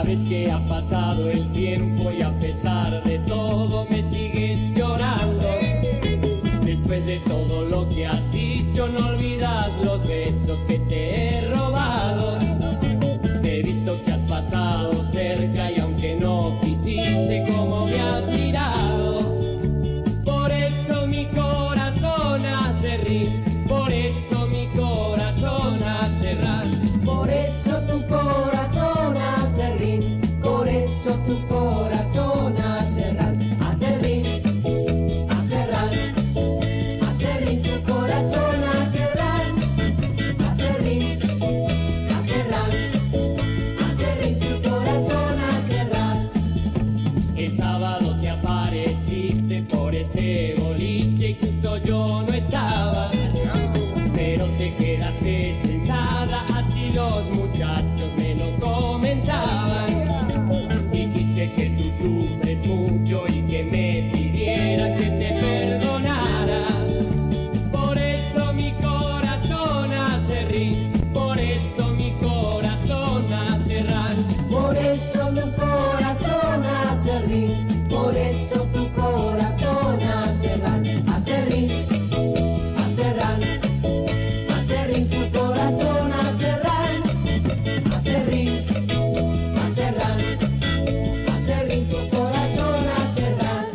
Sabes que ha pasado el tiempo y a pesar de todo me sigues llorando. Después de todo lo que has dicho no olvidas los besos que te he robado. Te he visto que has pasado cerca y aunque no quisiste como me has mirado. Por eso mi corazón hace rir, por eso mi corazón hace rar. Por eso tu corazón hace rir, por eso tu corazón hace rar, hace rir, hace rar, hace rir, tu corazón hace rar, hace rir, hace rar, hace rir, tu corazón hace rar. El sábado te apareciste por este boliche y justo yo no estaba, pero te quedaste sentada, así los muchachos me lo comentaban. Dijiste que tú sufres mucho y que me pidiera que te perdonara. Por eso mi corazón hace rir, por eso mi corazón hace rar. Por eso mi corazón hace rir, por eso tu corazón hace rar, hace rir, hace rar, hace rir, tu corazón hace rar, hace rir, hace rar, hace rir, tu corazón hace rar.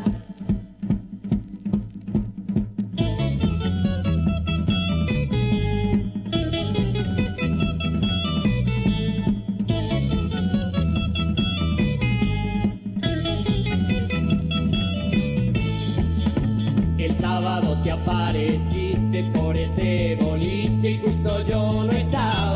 El sábado te apareciste por este boliche y justo yo no estaba.